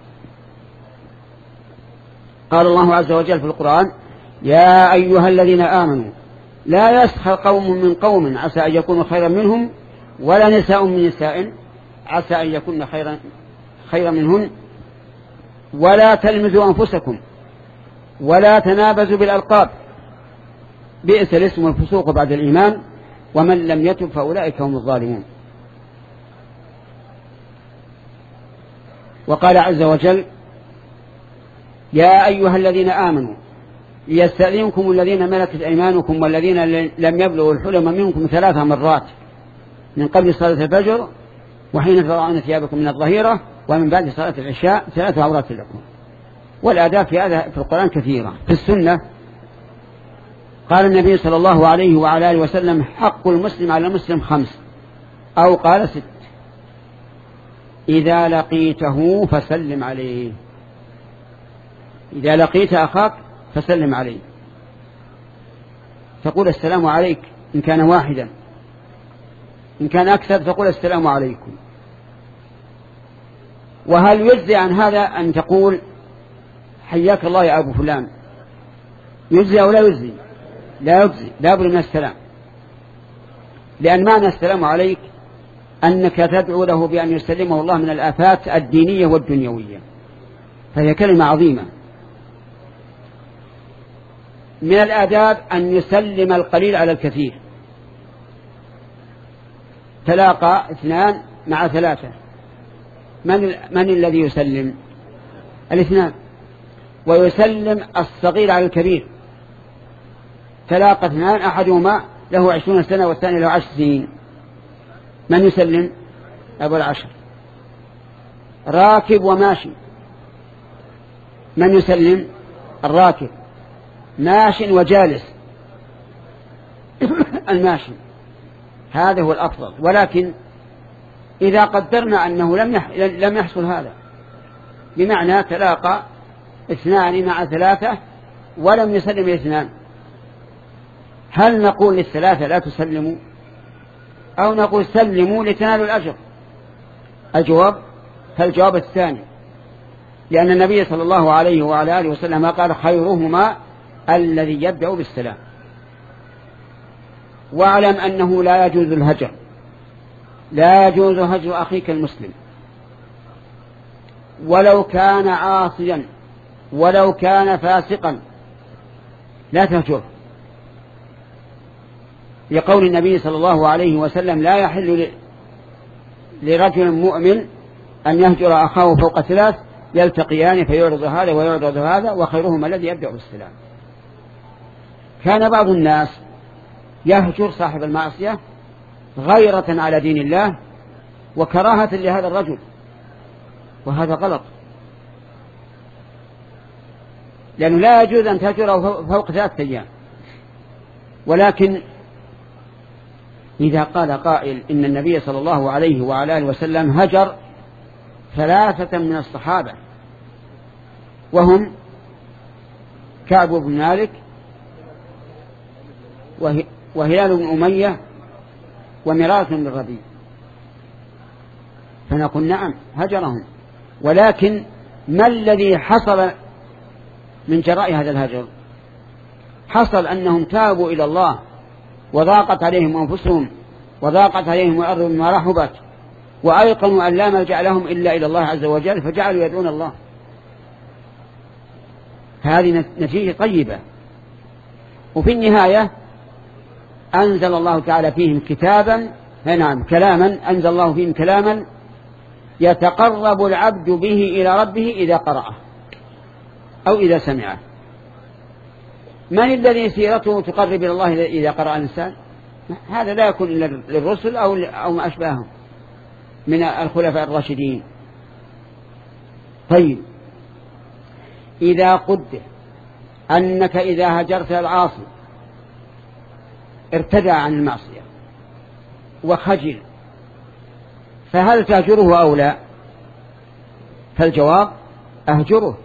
قال الله عز وجل في القرآن يا أيها الذين آمنوا لا يسخر قوم من قوم عسى أن يكونوا خيرا منهم ولا نساء من نساء عسى أن يكون خيرا خيرا منهن ولا تلمزوا أنفسكم ولا تنابزوا بالألقاب بئس الاسم الفسوق بعد الإيمان ومن لم يتب فأولئك هم الظالمون. وقال عز وجل يا أيها الذين آمنوا ليستأذنكم الذين ملكت أيمانكم والذين لم يبلغوا الحلم منكم ثلاث مرات من قبل صلاة الفجر وحين تضعون ثيابكم من الظهيرة ومن بعد صلاة العشاء ثلاث عورات لكم. والآداب في هذا في القرآن كثيرة. في السنة قال النبي صلى الله عليه وعلى آله وسلم حق المسلم على المسلم خمس أو قال ست. إذا لقيته فسلم عليه، إذا لقيت أخاك فسلم عليه، تقول السلام عليك إن كان واحدا، إن كان أكثر تقول السلام عليكم. وهل يجزي عن هذا أن تقول حياك الله يا أبو فلان؟ يجزي أو لا يجزي؟ لا يجزي، لا بد من السلام، لأن معنى السلام عليك أنك تدعو له بأن يسلمه الله من الآفات الدينية والدنيوية، فهي كلمة عظيمة. من الآداب أن يسلم القليل على الكثير. تلاقى اثنان مع ثلاثة، من, من الذي يسلم؟ الاثنان. ويسلم الصغير على الكبير. تلاقى اثنان أحدهما له عشرون سنة والثاني له عشر سنين، من يسلم؟ أبو العشر. راكب وماشي، من يسلم؟ الراكب. ماش وجالس، الماشي. هذا هو الأفضل. ولكن إذا قدرنا أنه لم لم يحصل هذا، بمعنى تلاقى اثنان مع ثلاثة ولم يسلم الاثنان، هل نقول للثلاثة لا تسلموا أو نقول سلموا لتنالوا الأجر؟ الجواب فالجواب الثاني، لأن النبي صلى الله عليه وعلى آله وسلم قال خيرهما الذي يبدأ بالسلام. واعلم أنه لا يجوز الهجر، لا يجوز هجر أخيك المسلم ولو كان عاصيا ولو كان فاسقا، لا تهجره، لقول النبي صلى الله عليه وسلم لا يحل لرجل مؤمن أن يهجر أخاه فوق ثلاث يلتقيان فيعرض هذا ويعرض هذا وخيرهما الذي يبدأ بالسلام. كان بعض الناس يهجر صاحب المعصية غيرة على دين الله وكراهة لهذا الرجل، وهذا غلط، لأنه لا يجوز أن تهجره فوق ثلاثة أيام. ولكن إذا قال قائل إن النبي صلى الله عليه وعلى آله وسلم هجر ثلاثة من الصحابة وهم كعب بن مالك وهلال بن أمية ومرارة بن الربيع، فنقول نعم هجرهم، ولكن ما الذي حصل من جراء هذا الهجر؟ حصل أنهم تابوا إلى الله وضاقت عليهم أنفسهم وضاقت عليهم الأرض بما رحبت وأيقنوا أن لا ملجأ لهم إلا إلى الله عز وجل فجعلوا يدعون الله. هذه نتيجة طيبة. وفي النهاية أنزل الله تعالى فيهم كتابا، نعم كلاما، أنزل الله فيهم كلاما يتقرب العبد به إلى ربه إذا قرأه أو إذا سمعه. من الذي سيرته تقرب إلى الله إذا قرأ الإنسان؟ هذا لا يكون إلا للرسل أو أو ما أشبههم من الخلفاء الراشدين. طيب، إذا قدر أنك إذا هجرت العاصي ارتدع عن المعصية وخجل، فهل تهجره أو لا؟ فالجواب أهجره،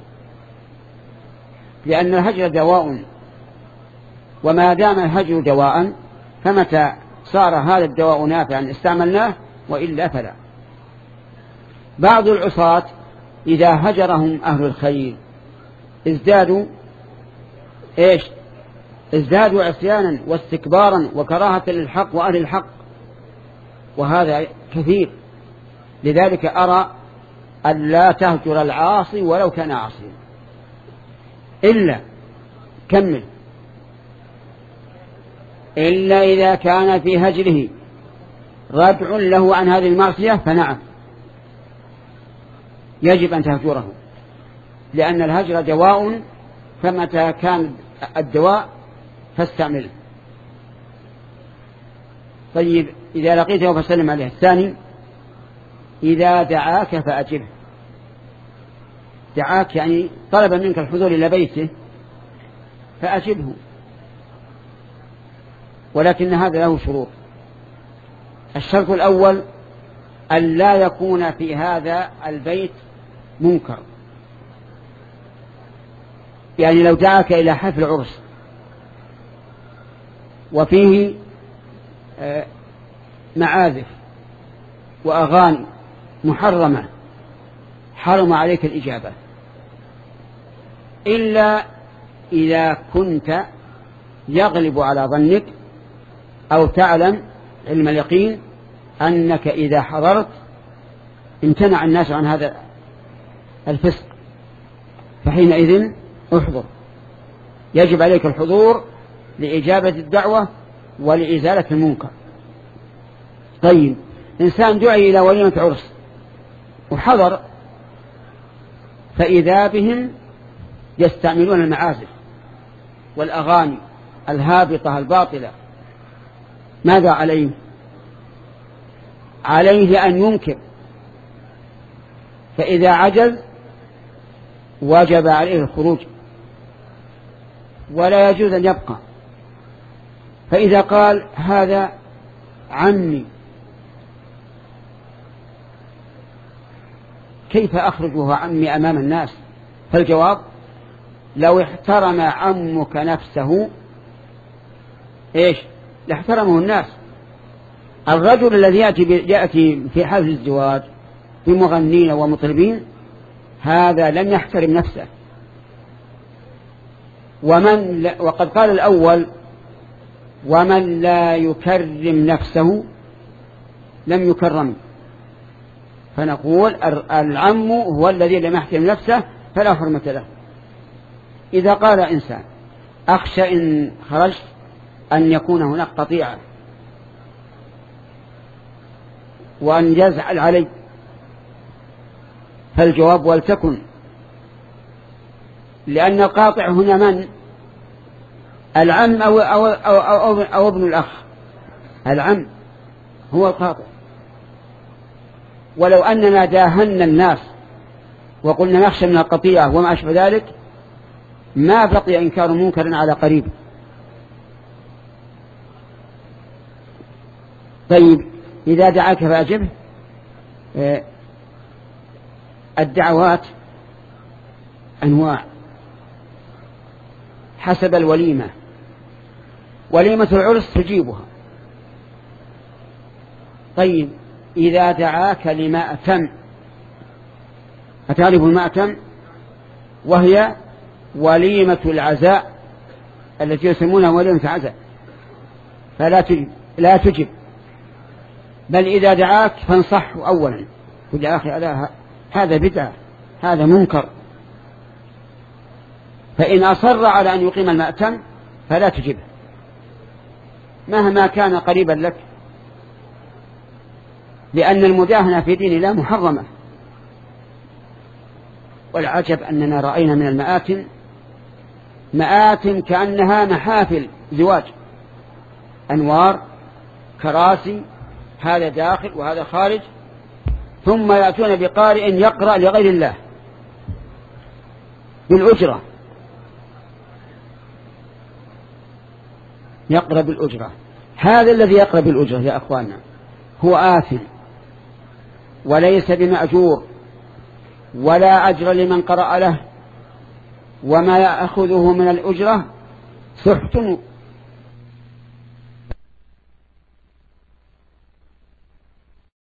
لأن الهجر دواء، وما دام الهجر دواء فمتى صار هذا الدواء نافعا استعملناه وإلا فلا. بعض العصاة إذا هجرهم أهل الخير ازدادوا إيش؟ ازدادوا عصيانا واستكبارا وكراهة للحق وأهل الحق، وهذا كثير. لذلك أرى أن لا تهجر العاصي ولو كان عاصيا، إلا كمل إلا إذا كان في هجره ردع له عن هذه المعصية فنعم يجب أن تهجره، لأن الهجر دواء، فمتى كان الدواء فاستعمله. طيب، إذا لقيته فسلم عليه. الثاني، إذا دعاك فأجبه. دعاك يعني طلب منك الحضور إلى بيته فأجبه، ولكن هذا له شروط. الشرط الأول أن لا يكون في هذا البيت منكر، يعني لو دعاك إلى حفل عرس وفيه معازف وأغاني محرمة حرم عليك الإجابة، إلا إذا كنت يغلب على ظنك أو تعلم علم اليقين أنك إذا حضرت امتنع الناس عن هذا الفسق، فحينئذ احضر، يجب عليك الحضور لإجابة الدعوة ولإزالة المنكر. طيب، إنسان دعي إلى وليمة عرس وحضر، فإذا بهم يستعملون المعازف والأغاني الهابطة الباطلة، ماذا عليه؟ عليه أن ينكر، فإذا عجز وجب عليه الخروج ولا يجوز أن يبقى. فإذا قال هذا عمي كيف أخرجه عمي أمام الناس؟ فالجواب لو احترم عمك نفسه إيش لاحترمه الناس. الرجل الذي يأتي, يأتي في حفل الزواج بمغنين ومطربين هذا لم يحترم نفسه، ومن لا وقد قال الأول ومن لا يكرم نفسه لم يكرم، فنقول العم هو الذي لم يحترم نفسه فلا حرمة له. إذا قال إنسان أخشى إن خرجت أن يكون هناك قطيعة وأن يزعل علي فالجواب ولتكن، لأن القاطع هنا من؟ العم أو, أو, أو, أو, أو ابن الأخ. العم هو القاطع. ولو أننا داهنا الناس وقلنا نخشى من القطيعة وما أشبه ذلك ما بقي إنكار منكر على قريب. طيب إذا دعاك فأجبه. الدعوات أنواع حسب الوليمة. وليمة العرس تجيبها. طيب إذا دعاك لمأتم، أتعرف المأتم؟ وهي وليمة العزاء التي يسمونها وليمة عزاء، فلا تجب، لا تجب. بل إذا دعاك فانصحه أولا، قل يا أخي ألا هذا بدعة، هذا منكر. فإن أصر على أن يقيم المأتم فلا تجبه مهما كان قريبا لك، لأن المداهنة في دين الله محرمة. والعجب أننا رأينا من المآتم مآتم كأنها محافل زواج، أنوار، كراسي، هذا داخل وهذا خارج، ثم يأتون بقارئ يقرأ لغير الله بالأجرة، يقرأ بالأجرة. هذا الذي يقرأ بالأجرة يا أخواننا هو آثم وليس بمأجور ولا أجر لمن قرأ له، وما يأخذه من الأجرة سحت